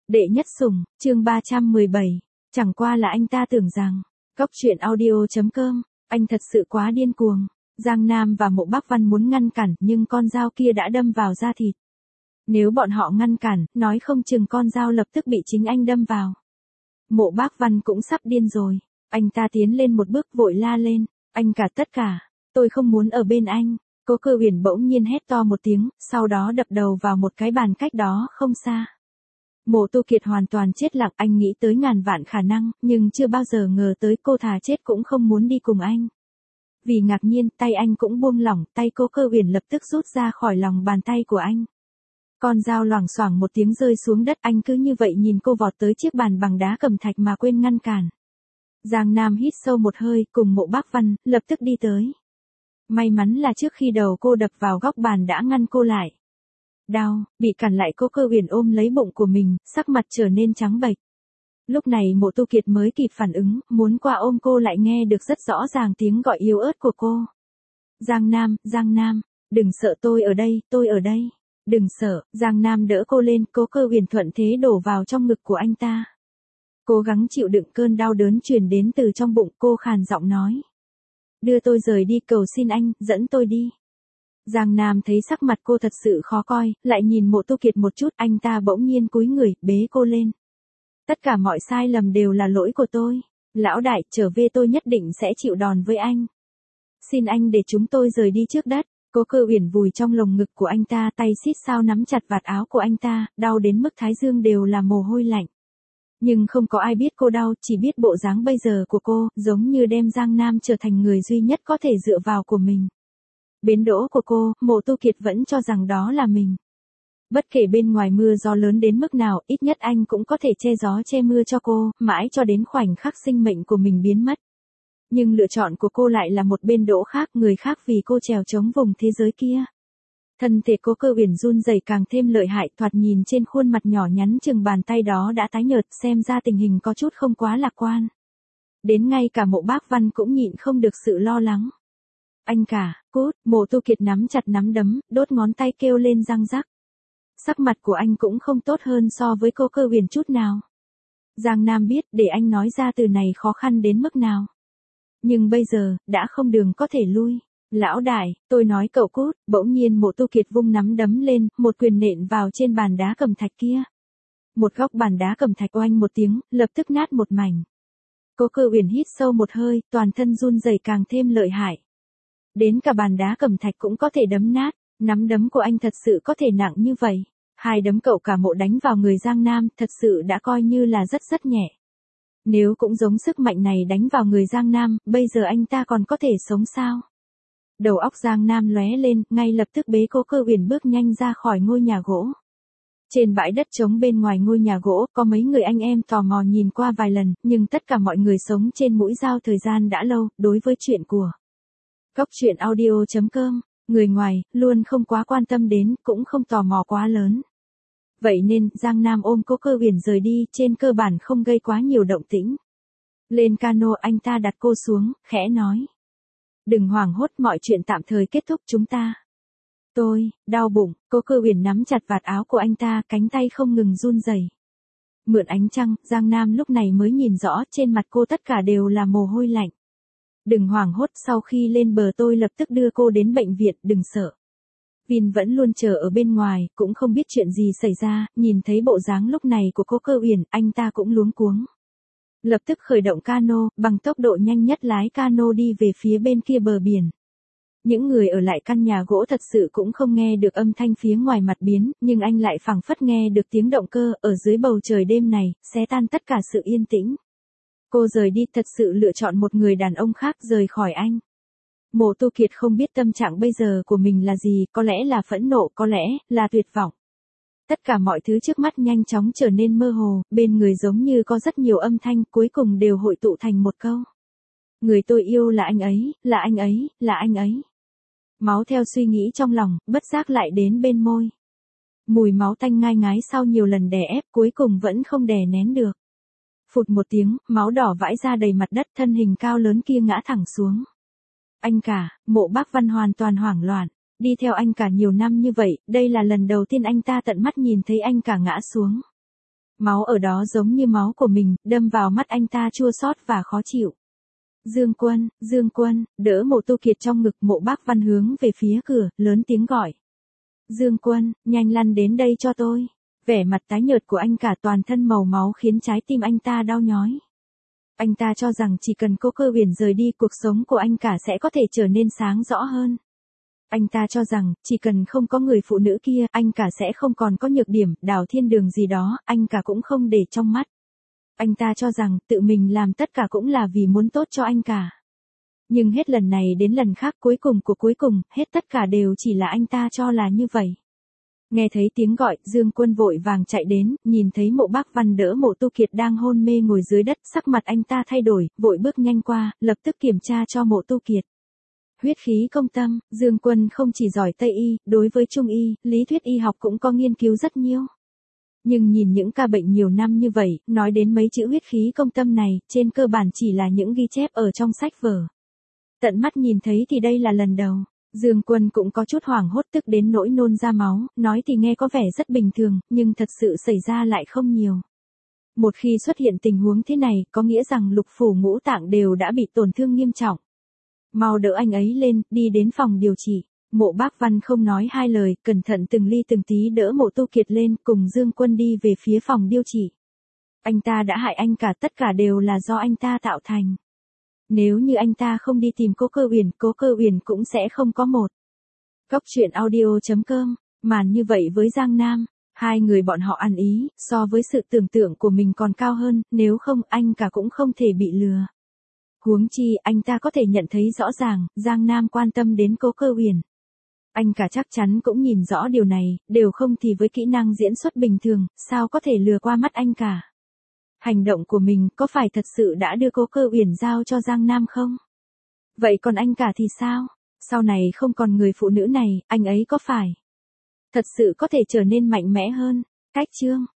Đệ nhất sủng, chương 317. Chẳng qua là anh ta tưởng rằng, Cóc truyện audio.com, anh thật sự quá điên cuồng. Giang Nam và Mộ Bác Văn muốn ngăn cản nhưng con dao kia đã đâm vào da thịt. Nếu bọn họ ngăn cản, nói không chừng con dao lập tức bị chính anh đâm vào. Mộ Bác Văn cũng sắp điên rồi. Anh ta tiến lên một bước vội la lên. Anh cả tất cả. Tôi không muốn ở bên anh. Cố Cơ Uyển bỗng nhiên hét to một tiếng, sau đó đập đầu vào một cái bàn cách đó không xa. Mộ Tu Kiệt hoàn toàn chết lặng, anh nghĩ tới ngàn vạn khả năng, nhưng chưa bao giờ ngờ tới cô thà chết cũng không muốn đi cùng anh. Vì ngạc nhiên, tay anh cũng buông lỏng, tay Cố Cơ Uyển lập tức rút ra khỏi lòng bàn tay của anh. Con dao loảng xoảng một tiếng rơi xuống đất, anh cứ như vậy nhìn cô vọt tới chiếc bàn bằng đá cẩm thạch mà quên ngăn cản. Giang Nam hít sâu một hơi, cùng Mộ Bác Văn, lập tức đi tới. May mắn là trước khi đầu cô đập vào góc bàn đã ngăn cô lại. Đau, bị cản lại. Cố Cơ Uyển ôm lấy bụng của mình, sắc mặt trở nên trắng bệch. Lúc này Mộ Tu Kiệt mới kịp phản ứng, muốn qua ôm cô lại nghe được rất rõ ràng tiếng gọi yếu ớt của cô. Giang Nam, đừng sợ, tôi ở đây. Đừng sợ. Giang Nam đỡ cô lên, Cố Cơ Uyển thuận thế đổ vào trong ngực của anh ta. Cố gắng chịu đựng cơn đau đớn truyền đến từ trong bụng, cô khàn giọng nói. Đưa tôi rời đi, cầu xin anh, dẫn tôi đi. Giang Nam thấy sắc mặt cô thật sự khó coi, lại nhìn Mộ Tu Kiệt một chút, anh ta bỗng nhiên cúi người, bế cô lên. Tất cả mọi sai lầm đều là lỗi của tôi. Lão đại, trở về tôi nhất định sẽ chịu đòn với anh. Xin anh để chúng tôi rời đi trước đất. Cố Cơ Uyển vùi trong lồng ngực của anh ta, tay xít sao nắm chặt vạt áo của anh ta, đau đến mức thái dương đều là mồ hôi lạnh. Nhưng không có ai biết cô đau, chỉ biết bộ dáng bây giờ của cô, giống như đem Giang Nam trở thành người duy nhất có thể dựa vào của mình. Bến đỗ của cô, Mộ Tu Kiệt vẫn cho rằng đó là mình. Bất kể bên ngoài mưa gió lớn đến mức nào, ít nhất anh cũng có thể che gió che mưa cho cô, mãi cho đến khoảnh khắc sinh mệnh của mình biến mất. Nhưng lựa chọn của cô lại là một bên đỗ khác, người khác vì cô trèo chống vùng thế giới kia. Thân thể Cố Cơ Uyển run rẩy càng thêm lợi hại, thoạt nhìn trên khuôn mặt nhỏ nhắn chừng bàn tay đó đã tái nhợt, xem ra tình hình có chút không quá lạc quan. Đến ngay cả Mộ Bác Văn cũng nhịn không được sự lo lắng. Anh cả, cút. Mộ Tu Kiệt nắm chặt nắm đấm, đốt ngón tay kêu lên răng rắc. Sắc mặt của anh cũng không tốt hơn so với Cố Cơ Uyển chút nào. Giang Nam biết để anh nói ra từ này khó khăn đến mức nào. Nhưng bây giờ, đã không đường có thể lui. Lão đại, tôi nói cậu cút. Bỗng nhiên Mộ Tu Kiệt vung nắm đấm lên, một quyền nện vào trên bàn đá cẩm thạch kia. Một góc bàn đá cẩm thạch oanh một tiếng, lập tức nát một mảnh. Cố Cơ Uyển hít sâu một hơi, toàn thân run rẩy càng thêm lợi hại. Đến cả bàn đá cẩm thạch cũng có thể đấm nát, nắm đấm của anh thật sự có thể nặng như vậy. Hai đấm cậu cả Mộ đánh vào người Giang Nam, thật sự đã coi như là rất nhẹ. Nếu cũng giống sức mạnh này đánh vào người Giang Nam, bây giờ anh ta còn có thể sống sao? Đầu óc Giang Nam lóe lên, ngay lập tức bế Cố Cơ Uyển bước nhanh ra khỏi ngôi nhà gỗ. Trên bãi đất trống bên ngoài ngôi nhà gỗ, có mấy người anh em tò mò nhìn qua vài lần, nhưng tất cả mọi người sống trên mũi dao thời gian đã lâu, đối với chuyện của Cóc truyện audio.com, người ngoài, luôn không quá quan tâm đến, cũng không tò mò quá lớn. Vậy nên, Giang Nam ôm Cố Cơ Uyển rời đi, trên cơ bản không gây quá nhiều động tĩnh. Lên cano anh ta đặt cô xuống, khẽ nói. Đừng hoảng hốt, mọi chuyện tạm thời kết thúc, chúng ta. Tôi, đau bụng. Cố Cơ Uyển nắm chặt vạt áo của anh ta, cánh tay không ngừng run rẩy. Mượn ánh trăng, Giang Nam lúc này mới nhìn rõ, trên mặt cô tất cả đều là mồ hôi lạnh. Đừng hoảng hốt, sau khi lên bờ tôi lập tức đưa cô đến bệnh viện, đừng sợ. Vin vẫn luôn chờ ở bên ngoài, cũng không biết chuyện gì xảy ra, nhìn thấy bộ dáng lúc này của Cố Cơ Uyển, anh ta cũng luống cuống. Lập tức khởi động cano, bằng tốc độ nhanh nhất lái cano đi về phía bên kia bờ biển. Những người ở lại căn nhà gỗ thật sự cũng không nghe được âm thanh phía ngoài mặt biển, nhưng anh lại phảng phất nghe được tiếng động cơ, ở dưới bầu trời đêm này, xé tan tất cả sự yên tĩnh. Cô rời đi, thật sự lựa chọn một người đàn ông khác rời khỏi anh. Mộ Tu Kiệt không biết tâm trạng bây giờ của mình là gì, có lẽ là phẫn nộ, có lẽ là tuyệt vọng. Tất cả mọi thứ trước mắt nhanh chóng trở nên mơ hồ, bên người giống như có rất nhiều âm thanh, cuối cùng đều hội tụ thành một câu. Người tôi yêu là anh ấy, là anh ấy, là anh ấy. Máu theo suy nghĩ trong lòng, bất giác lại đến bên môi. Mùi máu tanh ngai ngái sau nhiều lần đè ép, cuối cùng vẫn không đè nén được. Phụt một tiếng, máu đỏ vãi ra đầy mặt đất, thân hình cao lớn kia ngã thẳng xuống. Anh cả. Mộ Bác Văn hoàn toàn hoảng loạn. Đi theo anh cả nhiều năm như vậy, đây là lần đầu tiên anh ta tận mắt nhìn thấy anh cả ngã xuống. Máu ở đó giống như máu của mình, đâm vào mắt anh ta chua xót và khó chịu. Dương Quân, đỡ Mộ Tu Kiệt trong ngực. Mộ Bác Văn hướng về phía cửa, lớn tiếng gọi. Dương Quân, nhanh lăn đến đây cho tôi. Vẻ mặt tái nhợt của anh cả toàn thân màu máu khiến trái tim anh ta đau nhói. Anh ta cho rằng chỉ cần Cố Cơ Uyển rời đi, cuộc sống của anh cả sẽ có thể trở nên sáng rõ hơn. Anh ta cho rằng, chỉ cần không có người phụ nữ kia, anh cả sẽ không còn có nhược điểm, Đào Thiên Đường gì đó, anh cả cũng không để trong mắt. Anh ta cho rằng, tự mình làm tất cả cũng là vì muốn tốt cho anh cả. Nhưng hết lần này đến lần khác, cuối cùng, hết tất cả đều chỉ là anh ta cho là như vậy. Nghe thấy tiếng gọi, Dương Quân vội vàng chạy đến, nhìn thấy Mộ Bác Văn đỡ Mộ Tu Kiệt đang hôn mê ngồi dưới đất, sắc mặt anh ta thay đổi, vội bước nhanh qua, lập tức kiểm tra cho Mộ Tu Kiệt. Huyết khí công tâm, Dương Quân không chỉ giỏi Tây y, đối với Trung y, lý thuyết y học cũng có nghiên cứu rất nhiều. Nhưng nhìn những ca bệnh nhiều năm như vậy, nói đến mấy chữ huyết khí công tâm này, trên cơ bản chỉ là những ghi chép ở trong sách vở. Tận mắt nhìn thấy thì đây là lần đầu. Dương Quân cũng có chút hoảng hốt, tức đến nỗi nôn ra máu, nói thì nghe có vẻ rất bình thường, nhưng thật sự xảy ra lại không nhiều. Một khi xuất hiện tình huống thế này, có nghĩa rằng lục phủ ngũ tạng đều đã bị tổn thương nghiêm trọng. Mau đỡ anh ấy lên, đi đến phòng điều trị. Mộ Bác Văn không nói hai lời, cẩn thận từng ly từng tí đỡ Mộ Tu Kiệt lên, cùng Dương Quân đi về phía phòng điều trị. Anh ta đã hại anh cả, tất cả đều là do anh ta tạo thành. Nếu như anh ta không đi tìm Cố Cơ Uyển cũng sẽ không có một. Góc truyện audio.com, màn như vậy với Giang Nam, hai người bọn họ ăn ý, so với sự tưởng tượng của mình còn cao hơn, nếu không anh cả cũng không thể bị lừa. Huống chi, anh ta có thể nhận thấy rõ ràng, Giang Nam quan tâm đến Cố Cơ Uyển. Anh cả chắc chắn cũng nhìn rõ điều này, đều không thì với kỹ năng diễn xuất bình thường, sao có thể lừa qua mắt anh cả. Hành động của mình có phải thật sự đã đưa Cố Cơ Uyển giao cho Giang Nam không? Vậy còn anh cả thì sao? Sau này không còn người phụ nữ này, anh ấy có phải thật sự có thể trở nên mạnh mẽ hơn? Cách chương